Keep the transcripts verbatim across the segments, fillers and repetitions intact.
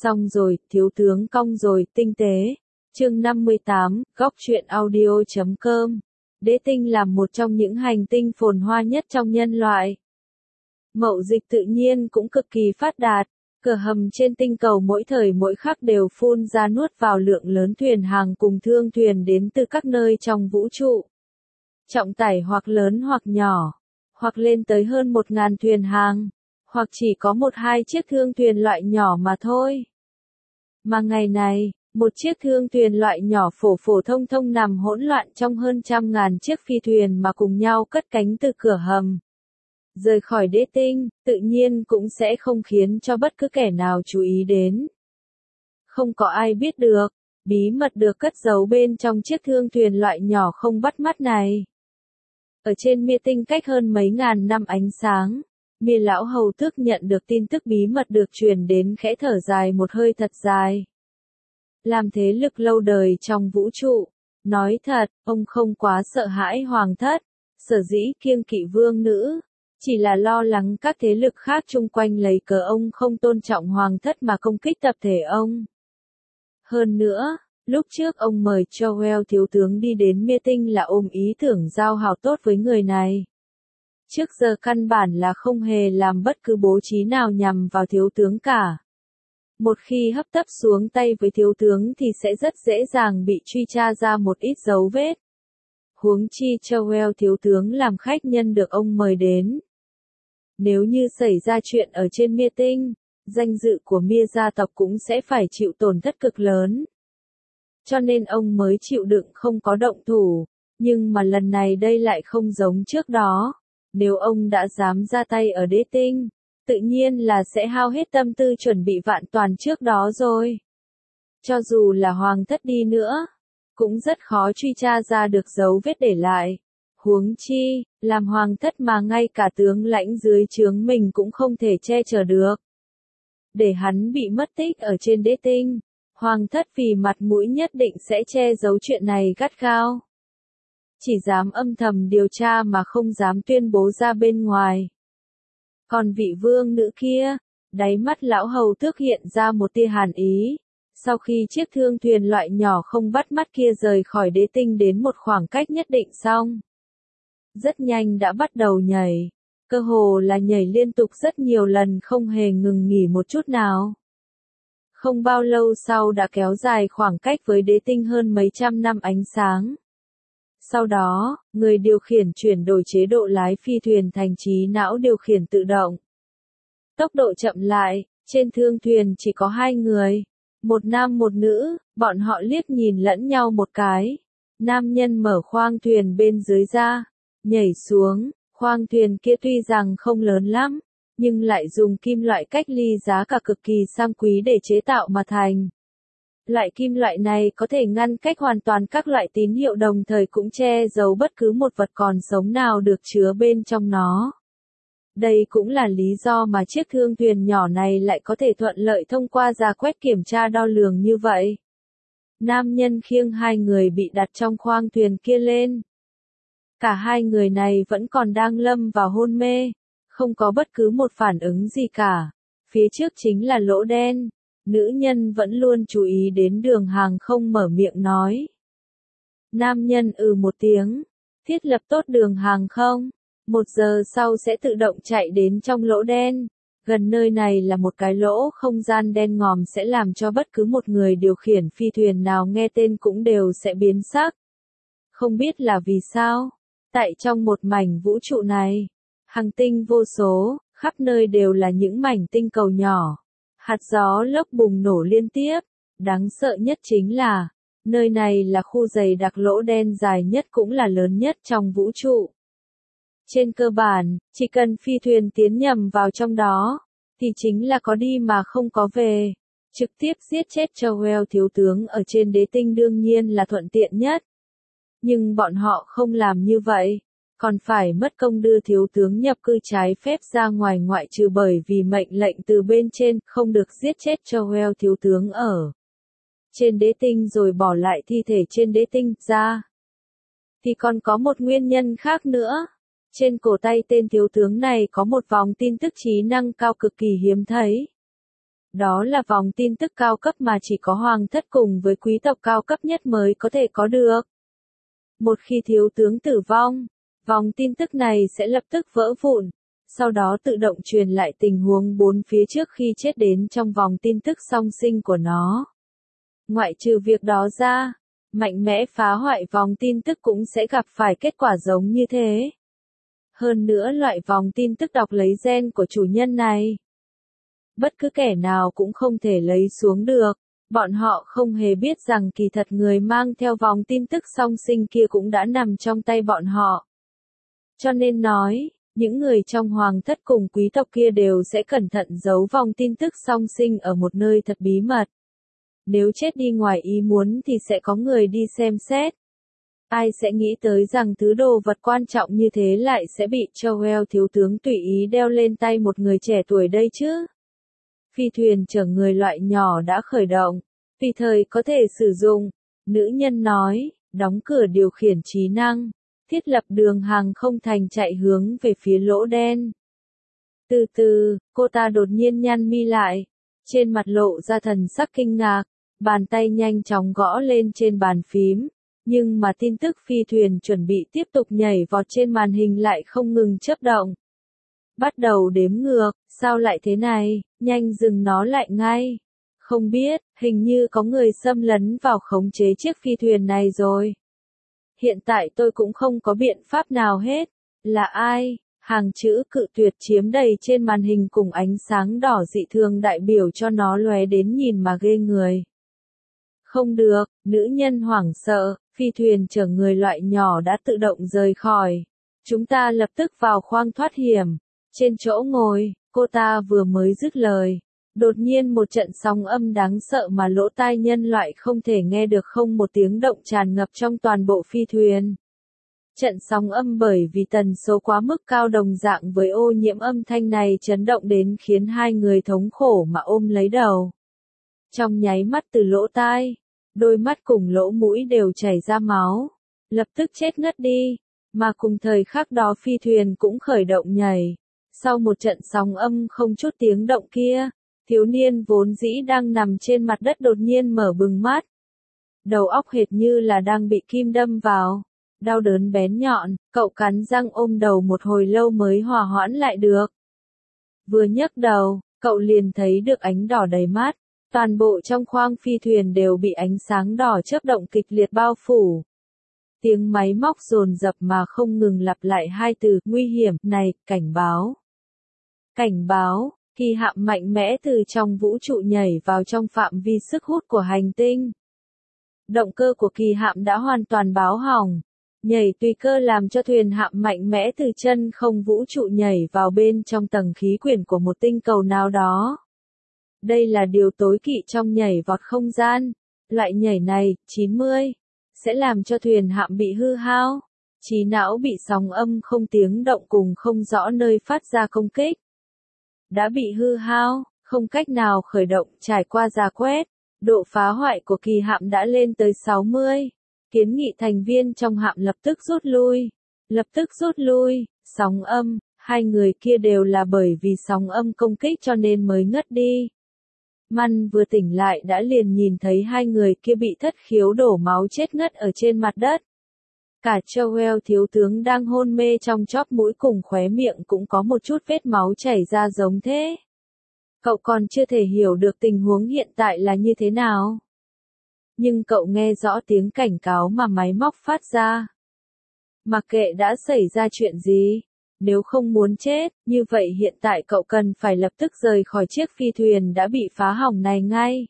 Xong rồi, thiếu tướng cong rồi, tinh tế. Chương năm mươi tám, góc truyện audio chấm com. Đế tinh là một trong những hành tinh phồn hoa nhất trong nhân loại. Mậu dịch tự nhiên cũng cực kỳ phát đạt. Cửa hầm trên tinh cầu mỗi thời mỗi khắc đều phun ra nuốt vào lượng lớn thuyền hàng cùng thương thuyền đến từ các nơi trong vũ trụ. Trọng tải hoặc lớn hoặc nhỏ, hoặc lên tới hơn một ngàn thuyền hàng, hoặc chỉ có một hai chiếc thương thuyền loại nhỏ mà thôi. Mà ngày này, một chiếc thương thuyền loại nhỏ phổ phổ thông thông nằm hỗn loạn trong hơn trăm ngàn chiếc phi thuyền mà cùng nhau cất cánh từ cửa hầm. Rời khỏi đế tinh, tự nhiên cũng sẽ không khiến cho bất cứ kẻ nào chú ý đến. Không có ai biết được, bí mật được cất giấu bên trong chiếc thương thuyền loại nhỏ không bắt mắt này. Ở trên Mia tinh cách hơn mấy ngàn năm ánh sáng, Mia lão hầu tước nhận được tin tức bí mật được truyền đến khẽ thở dài một hơi thật dài. Làm thế lực lâu đời trong vũ trụ, nói thật, ông không quá sợ hãi hoàng thất, sở dĩ kiêng kỵ vương nữ, chỉ là lo lắng các thế lực khác chung quanh lấy cớ ông không tôn trọng hoàng thất mà công kích tập thể ông. Hơn nữa, lúc trước ông mời Joel thiếu tướng đi đến Mia tinh là ôm ý tưởng giao hảo tốt với người này. Trước giờ căn bản là không hề làm bất cứ bố trí nào nhằm vào thiếu tướng cả. Một khi hấp tấp xuống tay với thiếu tướng thì sẽ rất dễ dàng bị truy tra ra một ít dấu vết. Huống chi Joel thiếu tướng làm khách nhân được ông mời đến. Nếu như xảy ra chuyện ở trên Mia tinh, danh dự của Mia gia tộc cũng sẽ phải chịu tổn thất cực lớn. Cho nên ông mới chịu đựng không có động thủ, nhưng mà lần này đây lại không giống trước đó. Nếu ông đã dám ra tay ở đế tinh, tự nhiên là sẽ hao hết tâm tư chuẩn bị vạn toàn trước đó rồi. Cho dù là hoàng thất đi nữa, cũng rất khó truy tra ra được dấu vết để lại. Huống chi, làm hoàng thất mà ngay cả tướng lãnh dưới trướng mình cũng không thể che chở được. Để hắn bị mất tích ở trên đế tinh, hoàng thất vì mặt mũi nhất định sẽ che giấu chuyện này gắt gao. Chỉ dám âm thầm điều tra mà không dám tuyên bố ra bên ngoài. Còn vị vương nữ kia, đáy mắt lão hầu tước hiện ra một tia hàn ý. Sau khi chiếc thương thuyền loại nhỏ không bắt mắt kia rời khỏi đế tinh đến một khoảng cách nhất định xong, rất nhanh đã bắt đầu nhảy. Cơ hồ là nhảy liên tục rất nhiều lần không hề ngừng nghỉ một chút nào. Không bao lâu sau đã kéo dài khoảng cách với đế tinh hơn mấy trăm năm ánh sáng. Sau đó, người điều khiển chuyển đổi chế độ lái phi thuyền thành trí não điều khiển tự động. Tốc độ chậm lại, trên thương thuyền chỉ có hai người, một nam một nữ, bọn họ liếc nhìn lẫn nhau một cái. Nam nhân mở khoang thuyền bên dưới ra, nhảy xuống, khoang thuyền kia tuy rằng không lớn lắm, nhưng lại dùng kim loại cách ly giá cả cực kỳ sang quý để chế tạo mà thành. Loại kim loại này có thể ngăn cách hoàn toàn các loại tín hiệu đồng thời cũng che giấu bất cứ một vật còn sống nào được chứa bên trong nó. Đây cũng là lý do mà chiếc thương thuyền nhỏ này lại có thể thuận lợi thông qua rà quét kiểm tra đo lường như vậy. Nam nhân khiêng hai người bị đặt trong khoang thuyền kia lên. Cả hai người này vẫn còn đang lâm vào hôn mê, không có bất cứ một phản ứng gì cả. Phía trước chính là lỗ đen. Nữ nhân vẫn luôn chú ý đến đường hàng không mở miệng nói. Nam nhân ừ một tiếng, thiết lập tốt đường hàng không, một giờ sau sẽ tự động chạy đến trong lỗ đen. Gần nơi này là một cái lỗ không gian đen ngòm sẽ làm cho bất cứ một người điều khiển phi thuyền nào nghe tên cũng đều sẽ biến sắc. Không biết là vì sao, tại trong một mảnh vũ trụ này, hành tinh vô số, khắp nơi đều là những mảnh tinh cầu nhỏ. Hạt gió lốc bùng nổ liên tiếp, đáng sợ nhất chính là, nơi này là khu dày đặc lỗ đen dài nhất cũng là lớn nhất trong vũ trụ. Trên cơ bản, chỉ cần phi thuyền tiến nhầm vào trong đó, thì chính là có đi mà không có về. Trực tiếp giết chết Joel thiếu tướng ở trên đế tinh đương nhiên là thuận tiện nhất. Nhưng bọn họ không làm như vậy. Còn phải mất công đưa thiếu tướng nhập cư trái phép ra ngoài ngoại trừ bởi vì mệnh lệnh từ bên trên không được giết chết Joel thiếu tướng ở trên đế tinh rồi bỏ lại thi thể trên đế tinh ra. Thì còn có một nguyên nhân khác nữa. Trên cổ tay tên thiếu tướng này có một vòng tin tức trí năng cao cực kỳ hiếm thấy. Đó là vòng tin tức cao cấp mà chỉ có hoàng thất cùng với quý tộc cao cấp nhất mới có thể có được. Một khi thiếu tướng tử vong, vòng tin tức này sẽ lập tức vỡ vụn, sau đó tự động truyền lại tình huống bốn phía trước khi chết đến trong vòng tin tức song sinh của nó. Ngoại trừ việc đó ra, mạnh mẽ phá hoại vòng tin tức cũng sẽ gặp phải kết quả giống như thế. Hơn nữa loại vòng tin tức đọc lấy gen của chủ nhân này, bất cứ kẻ nào cũng không thể lấy xuống được. Bọn họ không hề biết rằng kỳ thật người mang theo vòng tin tức song sinh kia cũng đã nằm trong tay bọn họ. Cho nên nói, những người trong hoàng thất cùng quý tộc kia đều sẽ cẩn thận giấu vòng tin tức song sinh ở một nơi thật bí mật. Nếu chết đi ngoài ý muốn thì sẽ có người đi xem xét. Ai sẽ nghĩ tới rằng thứ đồ vật quan trọng như thế lại sẽ bị Joel thiếu tướng tùy ý đeo lên tay một người trẻ tuổi đây chứ? Phi thuyền chở người loại nhỏ đã khởi động, tùy thời có thể sử dụng. Nữ nhân nói, đóng cửa điều khiển trí năng, thiết lập đường hàng không thành chạy hướng về phía lỗ đen. Từ từ, cô ta đột nhiên nhăn mi lại, trên mặt lộ ra thần sắc kinh ngạc, bàn tay nhanh chóng gõ lên trên bàn phím, nhưng mà tin tức phi thuyền chuẩn bị tiếp tục nhảy vọt trên màn hình lại không ngừng chớp động. Bắt đầu đếm ngược, sao lại thế này, nhanh dừng nó lại ngay. Không biết, hình như có người xâm lấn vào khống chế chiếc phi thuyền này rồi. Hiện tại tôi cũng không có biện pháp nào hết. Là ai? Hàng chữ cự tuyệt chiếm đầy trên màn hình cùng ánh sáng đỏ dị thường đại biểu cho nó lóe đến nhìn mà ghê người. Không được, nữ nhân hoảng sợ, phi thuyền chở người loại nhỏ đã tự động rời khỏi. Chúng ta lập tức vào khoang thoát hiểm. Trên chỗ ngồi, cô ta vừa mới dứt lời. Đột nhiên một trận sóng âm đáng sợ mà lỗ tai nhân loại không thể nghe được không một tiếng động tràn ngập trong toàn bộ phi thuyền. Trận sóng âm bởi vì tần số quá mức cao đồng dạng với ô nhiễm âm thanh này chấn động đến khiến hai người thống khổ mà ôm lấy đầu. Trong nháy mắt từ lỗ tai, đôi mắt cùng lỗ mũi đều chảy ra máu, lập tức chết ngất đi, mà cùng thời khắc đó phi thuyền cũng khởi động nhảy. Sau một trận sóng âm không chút tiếng động kia, thiếu niên vốn dĩ đang nằm trên mặt đất đột nhiên mở bừng mắt. Đầu óc hệt như là đang bị kim đâm vào, đau đớn bén nhọn, cậu cắn răng ôm đầu một hồi lâu mới hòa hoãn lại được. Vừa nhấc đầu, cậu liền thấy được ánh đỏ đầy mắt, toàn bộ trong khoang phi thuyền đều bị ánh sáng đỏ chớp động kịch liệt bao phủ. Tiếng máy móc dồn dập mà không ngừng lặp lại hai từ nguy hiểm này, cảnh báo. Cảnh báo, kỳ hạm mạnh mẽ từ trong vũ trụ nhảy vào trong phạm vi sức hút của hành tinh. Động cơ của kỳ hạm đã hoàn toàn báo hỏng. Nhảy tùy cơ làm cho thuyền hạm mạnh mẽ từ chân không vũ trụ nhảy vào bên trong tầng khí quyển của một tinh cầu nào đó. Đây là điều tối kỵ trong nhảy vọt không gian. Loại nhảy này, chín mươi, sẽ làm cho thuyền hạm bị hư hao. Trí não bị sóng âm không tiếng động cùng không rõ nơi phát ra công kích. Đã bị hư hao, không cách nào khởi động trải qua rà quét. Độ phá hoại của kỳ hạm đã lên tới sáu mươi. Kiến nghị thành viên trong hạm lập tức rút lui. Lập tức rút lui, sóng âm, hai người kia đều là bởi vì sóng âm công kích cho nên mới ngất đi. Man vừa tỉnh lại đã liền nhìn thấy hai người kia bị thất khiếu đổ máu chết ngất ở trên mặt đất. Cả Joel thiếu tướng đang hôn mê trong chóp mũi cùng khóe miệng cũng có một chút vết máu chảy ra giống thế. Cậu còn chưa thể hiểu được tình huống hiện tại là như thế nào. Nhưng cậu nghe rõ tiếng cảnh cáo mà máy móc phát ra. Mặc kệ đã xảy ra chuyện gì, nếu không muốn chết, như vậy hiện tại cậu cần phải lập tức rời khỏi chiếc phi thuyền đã bị phá hỏng này ngay.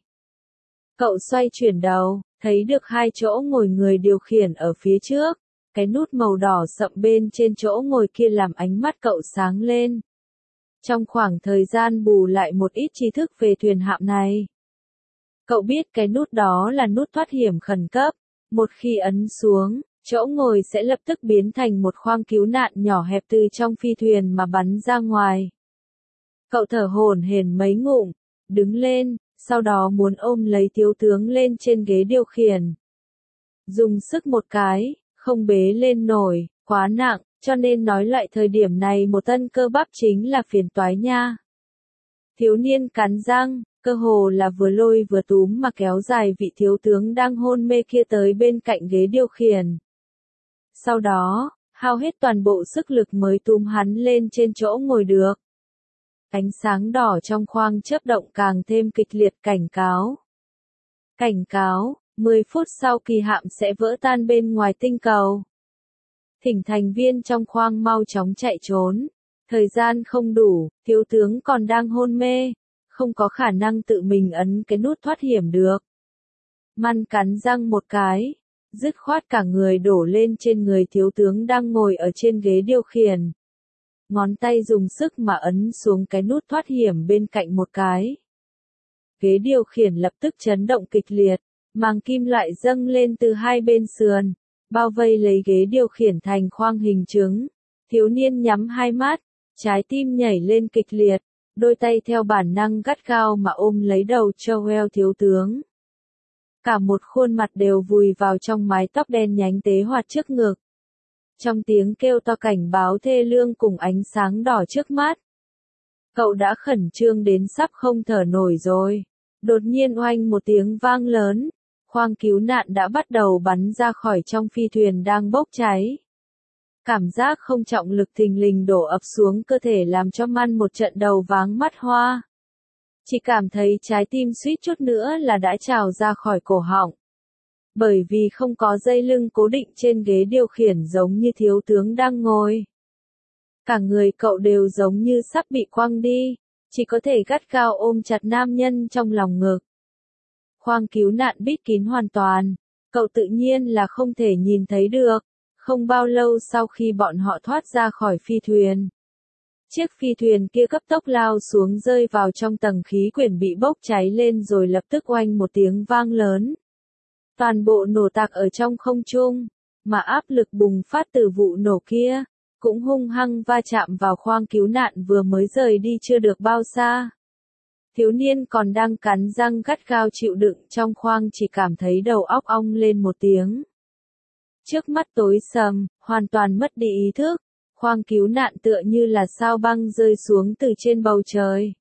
Cậu xoay chuyển đầu, thấy được hai chỗ ngồi người điều khiển ở phía trước. Cái nút màu đỏ sậm bên trên chỗ ngồi kia làm ánh mắt cậu sáng lên. Trong khoảng thời gian bù lại một ít tri thức về thuyền hạm này. Cậu biết cái nút đó là nút thoát hiểm khẩn cấp. Một khi ấn xuống, chỗ ngồi sẽ lập tức biến thành một khoang cứu nạn nhỏ hẹp từ trong phi thuyền mà bắn ra ngoài. Cậu thở hổn hển mấy ngụm, đứng lên, sau đó muốn ôm lấy thiếu tướng lên trên ghế điều khiển. Dùng sức một cái, không bế lên nổi, quá nặng, cho nên nói lại thời điểm này một tân cơ bắp chính là phiền toái nha. Thiếu niên cắn răng, Cơ hồ là vừa lôi vừa túm mà kéo dài vị thiếu tướng đang hôn mê kia tới bên cạnh ghế điều khiển. Sau đó, hao hết toàn bộ sức lực mới túm hắn lên trên chỗ ngồi được. Ánh sáng đỏ trong khoang chớp động càng thêm kịch liệt cảnh cáo. Cảnh cáo, mười phút sau kỳ hạm sẽ vỡ tan bên ngoài tinh cầu. Thỉnh thành viên trong khoang mau chóng chạy trốn. Thời gian không đủ, thiếu tướng còn đang hôn mê, không có khả năng tự mình ấn cái nút thoát hiểm được. Man cắn răng một cái, dứt khoát cả người đổ lên trên người thiếu tướng đang ngồi ở trên ghế điều khiển. Ngón tay dùng sức mà ấn xuống cái nút thoát hiểm bên cạnh một cái. Ghế điều khiển lập tức chấn động kịch liệt, màng kim loại dâng lên từ hai bên sườn, bao vây lấy ghế điều khiển thành khoang hình trứng. Thiếu niên nhắm hai mắt, trái tim nhảy lên kịch liệt, đôi tay theo bản năng gắt gao mà ôm lấy đầu Joel thiếu tướng. Cả một khuôn mặt đều vùi vào trong mái tóc đen nhánh tế hoạt trước ngực. Trong tiếng kêu to cảnh báo thê lương cùng ánh sáng đỏ trước mắt. Cậu đã khẩn trương đến sắp không thở nổi rồi. Đột nhiên oanh một tiếng vang lớn, khoang cứu nạn đã bắt đầu bắn ra khỏi trong phi thuyền đang bốc cháy. Cảm giác không trọng lực thình lình đổ ập xuống cơ thể làm cho Man một trận đầu váng mắt hoa. Chỉ cảm thấy trái tim suýt chút nữa là đã trào ra khỏi cổ họng. Bởi vì không có dây lưng cố định trên ghế điều khiển giống như thiếu tướng đang ngồi. Cả người cậu đều giống như sắp bị quăng đi, chỉ có thể gắt gao ôm chặt nam nhân trong lòng ngực. Khoang cứu nạn bít kín hoàn toàn, cậu tự nhiên là không thể nhìn thấy được. Không bao lâu sau khi bọn họ thoát ra khỏi phi thuyền, chiếc phi thuyền kia cấp tốc lao xuống rơi vào trong tầng khí quyển bị bốc cháy lên rồi lập tức oanh một tiếng vang lớn. Toàn bộ nổ tạc ở trong không trung, mà áp lực bùng phát từ vụ nổ kia, cũng hung hăng va chạm vào khoang cứu nạn vừa mới rời đi chưa được bao xa. Thiếu niên còn đang cắn răng gắt gao chịu đựng trong khoang chỉ cảm thấy đầu óc ong lên một tiếng. Trước mắt tối sầm, hoàn toàn mất đi ý thức, khoang cứu nạn tựa như là sao băng rơi xuống từ trên bầu trời.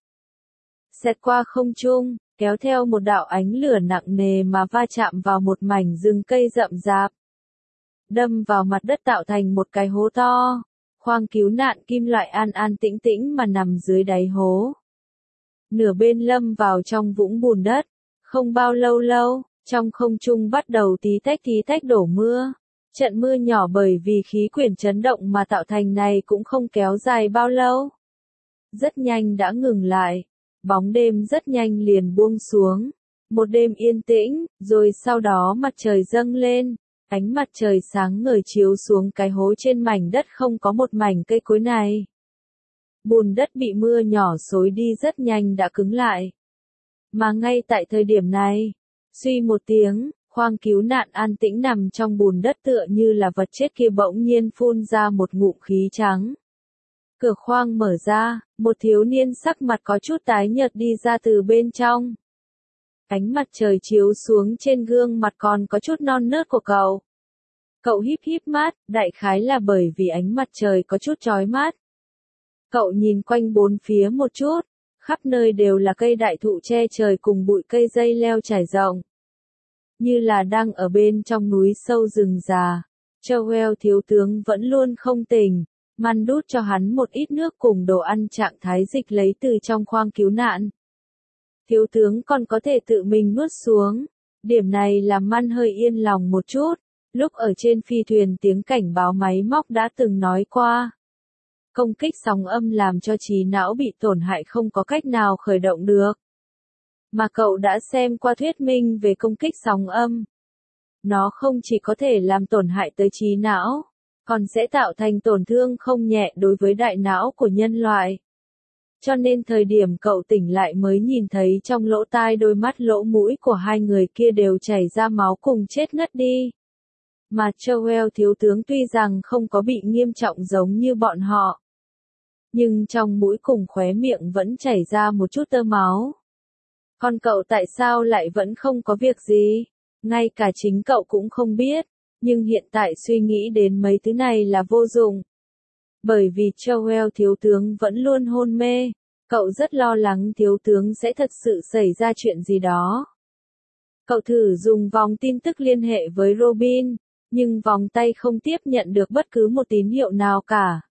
Xẹt qua không trung, kéo theo một đạo ánh lửa nặng nề mà va chạm vào một mảnh rừng cây rậm rạp. Đâm vào mặt đất tạo thành một cái hố to, khoang cứu nạn kim loại an an tĩnh tĩnh mà nằm dưới đáy hố. Nửa bên lâm vào trong vũng bùn đất, không bao lâu lâu, trong không trung bắt đầu tí tách tí tách đổ mưa. Trận mưa nhỏ bởi vì khí quyển chấn động mà tạo thành này cũng không kéo dài bao lâu. Rất nhanh đã ngừng lại, bóng đêm rất nhanh liền buông xuống. Một đêm yên tĩnh, rồi sau đó mặt trời dâng lên, ánh mặt trời sáng ngời chiếu xuống cái hố trên mảnh đất không có một mảnh cây cối này. Bùn đất bị mưa nhỏ xối đi rất nhanh đã cứng lại. Mà ngay tại thời điểm này, suy một tiếng, khoang cứu nạn an tĩnh nằm trong bùn đất tựa như là vật chết kia bỗng nhiên phun ra một ngụm khí trắng. Cửa khoang mở ra, một thiếu niên sắc mặt có chút tái nhợt đi ra từ bên trong. Ánh mặt trời chiếu xuống trên gương mặt còn có chút non nớt của cậu. Cậu híp híp mắt, đại khái là bởi vì ánh mặt trời có chút chói mắt. Cậu nhìn quanh bốn phía một chút, khắp nơi đều là cây đại thụ che trời cùng bụi cây dây leo trải rộng. Như là đang ở bên trong núi sâu rừng già. Joel thiếu tướng vẫn luôn không tỉnh, Man đút cho hắn một ít nước cùng đồ ăn trạng thái dịch lấy từ trong khoang cứu nạn. Thiếu tướng còn có thể tự mình nuốt xuống, điểm này làm Man hơi yên lòng một chút, lúc ở trên phi thuyền tiếng cảnh báo máy móc đã từng nói qua. Công kích sóng âm làm cho trí não bị tổn hại không có cách nào khởi động được. Mà cậu đã xem qua thuyết minh về công kích sóng âm. Nó không chỉ có thể làm tổn hại tới trí não, còn sẽ tạo thành tổn thương không nhẹ đối với đại não của nhân loại. Cho nên thời điểm cậu tỉnh lại mới nhìn thấy trong lỗ tai đôi mắt lỗ mũi của hai người kia đều chảy ra máu cùng chết ngất đi. Mà Joel thiếu tướng tuy rằng không có bị nghiêm trọng giống như bọn họ, nhưng trong mũi cùng khóe miệng vẫn chảy ra một chút tơ máu. Còn cậu tại sao lại vẫn không có việc gì? Ngay cả chính cậu cũng không biết, nhưng hiện tại suy nghĩ đến mấy thứ này là vô dụng. Bởi vì Joel thiếu tướng vẫn luôn hôn mê, Cậu rất lo lắng thiếu tướng sẽ thật sự xảy ra chuyện gì đó. Cậu thử dùng vòng tin tức liên hệ với Robin, nhưng vòng tay không tiếp nhận được bất cứ một tín hiệu nào cả.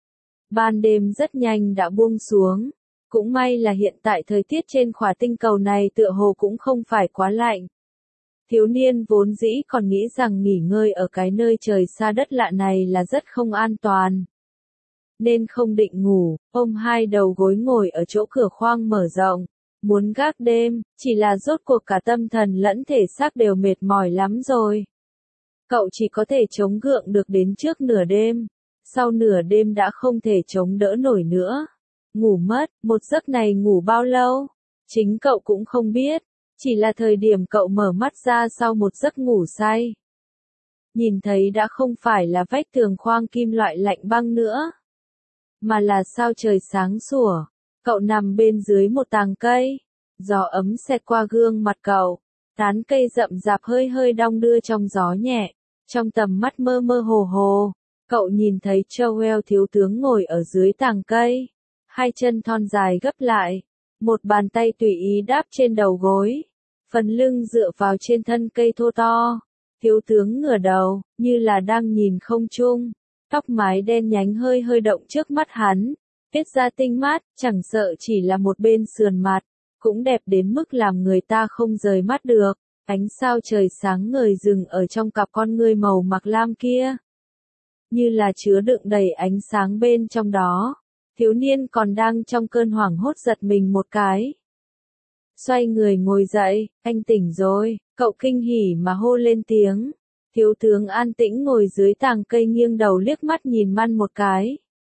Ban đêm rất nhanh đã buông xuống. Cũng may là hiện tại thời tiết trên khỏa tinh cầu này tựa hồ cũng không phải quá lạnh. Thiếu niên vốn dĩ còn nghĩ rằng nghỉ ngơi ở cái nơi trời xa đất lạ này là rất không an toàn. Nên không định ngủ, ôm hai đầu gối ngồi ở chỗ cửa khoang mở rộng, muốn gác đêm, chỉ là rốt cuộc cả tâm thần lẫn thể xác đều mệt mỏi lắm rồi. Cậu chỉ có thể chống gượng được đến trước nửa đêm, sau nửa đêm đã không thể chống đỡ nổi nữa. Ngủ mất, một giấc này ngủ bao lâu? Chính cậu cũng không biết, chỉ là thời điểm cậu mở mắt ra sau một giấc ngủ say. Nhìn thấy đã không phải là vách tường khoang kim loại lạnh băng nữa, mà là sao trời sáng sủa. Cậu nằm bên dưới một tàng cây, gió ấm xẹt qua gương mặt cậu, tán cây rậm rạp hơi hơi đong đưa trong gió nhẹ, trong tầm mắt mơ mơ hồ hồ, cậu nhìn thấy Joel thiếu tướng ngồi ở dưới tàng cây, hai chân thon dài gấp lại, một bàn tay tùy ý đáp trên đầu gối, phần lưng dựa vào trên thân cây thô to. Thiếu tướng ngửa đầu, như là đang nhìn không trung, tóc mái đen nhánh hơi hơi động trước mắt hắn, tiết ra tinh mát, chẳng sợ chỉ là một bên sườn mặt, cũng đẹp đến mức làm người ta không rời mắt được. Ánh sao trời sáng ngời rừng ở trong cặp con ngươi màu mặc lam kia, như là chứa đựng đầy ánh sáng bên trong đó. Thiếu niên còn đang trong cơn hoảng hốt giật mình một cái. Xoay người ngồi dậy, anh tỉnh rồi, cậu kinh hỉ mà hô lên tiếng. Thiếu tướng an tĩnh ngồi dưới tàng cây nghiêng đầu liếc mắt nhìn Man một cái.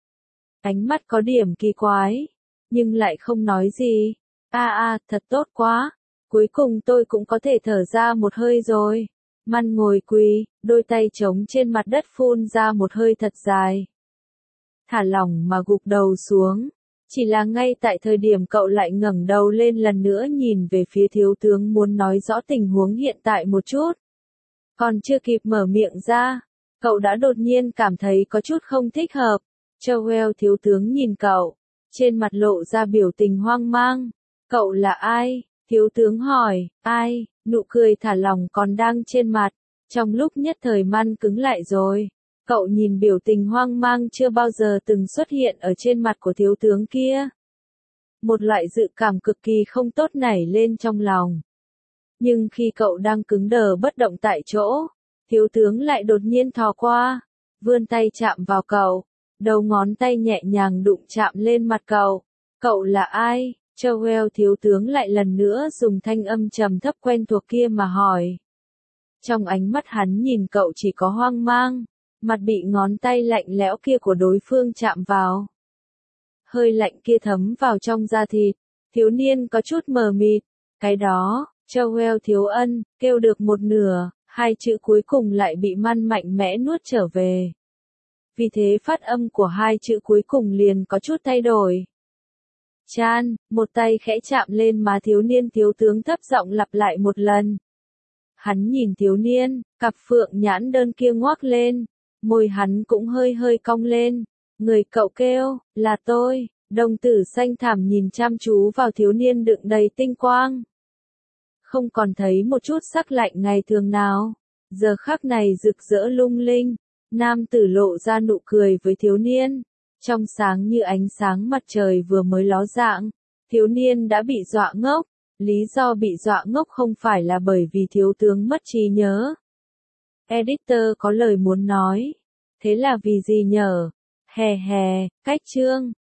Ánh mắt có điểm kỳ quái, nhưng lại không nói gì. A a, thật tốt quá, cuối cùng tôi cũng có thể thở ra một hơi rồi. Man ngồi quỳ, đôi tay trống trên mặt đất phun ra một hơi thật dài. Thả lỏng mà gục đầu xuống. Chỉ là ngay tại thời điểm cậu lại ngẩng đầu lên lần nữa nhìn về phía thiếu tướng muốn nói rõ tình huống hiện tại một chút. Còn chưa kịp mở miệng ra, cậu đã đột nhiên cảm thấy có chút không thích hợp. Joel thiếu tướng nhìn cậu, trên mặt lộ ra biểu tình hoang mang. Cậu là ai? Thiếu tướng hỏi. Ai? Nụ cười thả lỏng còn đang trên mặt. Trong lúc nhất thời Man cứng lại rồi. Cậu nhìn biểu tình hoang mang chưa bao giờ từng xuất hiện ở trên mặt của thiếu tướng kia. Một loại dự cảm cực kỳ không tốt nảy lên trong lòng. Nhưng khi cậu đang cứng đờ bất động tại chỗ, thiếu tướng lại đột nhiên thò qua, vươn tay chạm vào cậu, đầu ngón tay nhẹ nhàng đụng chạm lên mặt cậu. Cậu là ai? Joel thiếu tướng lại lần nữa dùng thanh âm trầm thấp quen thuộc kia mà hỏi. Trong ánh mắt hắn nhìn cậu chỉ có hoang mang. Mặt bị ngón tay lạnh lẽo kia của đối phương chạm vào. Hơi lạnh kia thấm vào trong da thịt, thiếu niên có chút mờ mịt. Cái đó, Joel thiếu ân, kêu được một nửa, hai chữ cuối cùng lại bị Man mạnh mẽ nuốt trở về. Vì thế phát âm của hai chữ cuối cùng liền có chút thay đổi. Chan, một tay khẽ chạm lên má thiếu niên thiếu tướng thấp giọng lặp lại một lần. Hắn nhìn thiếu niên, cặp phượng nhãn đơn kia ngoác lên. Môi hắn cũng hơi hơi cong lên. Người cậu kêu, là tôi. Đồng tử xanh thẳm nhìn chăm chú vào thiếu niên đựng đầy tinh quang. Không còn thấy một chút sắc lạnh ngày thường nào. Giờ khắc này rực rỡ lung linh. Nam tử lộ ra nụ cười với thiếu niên. Trong sáng như ánh sáng mặt trời vừa mới ló dạng. Thiếu niên đã bị dọa ngốc. Lý do bị dọa ngốc không phải là bởi vì thiếu tướng mất trí nhớ. Editor có lời muốn nói. Thế là vì gì nhở? Hè hè, cách chương.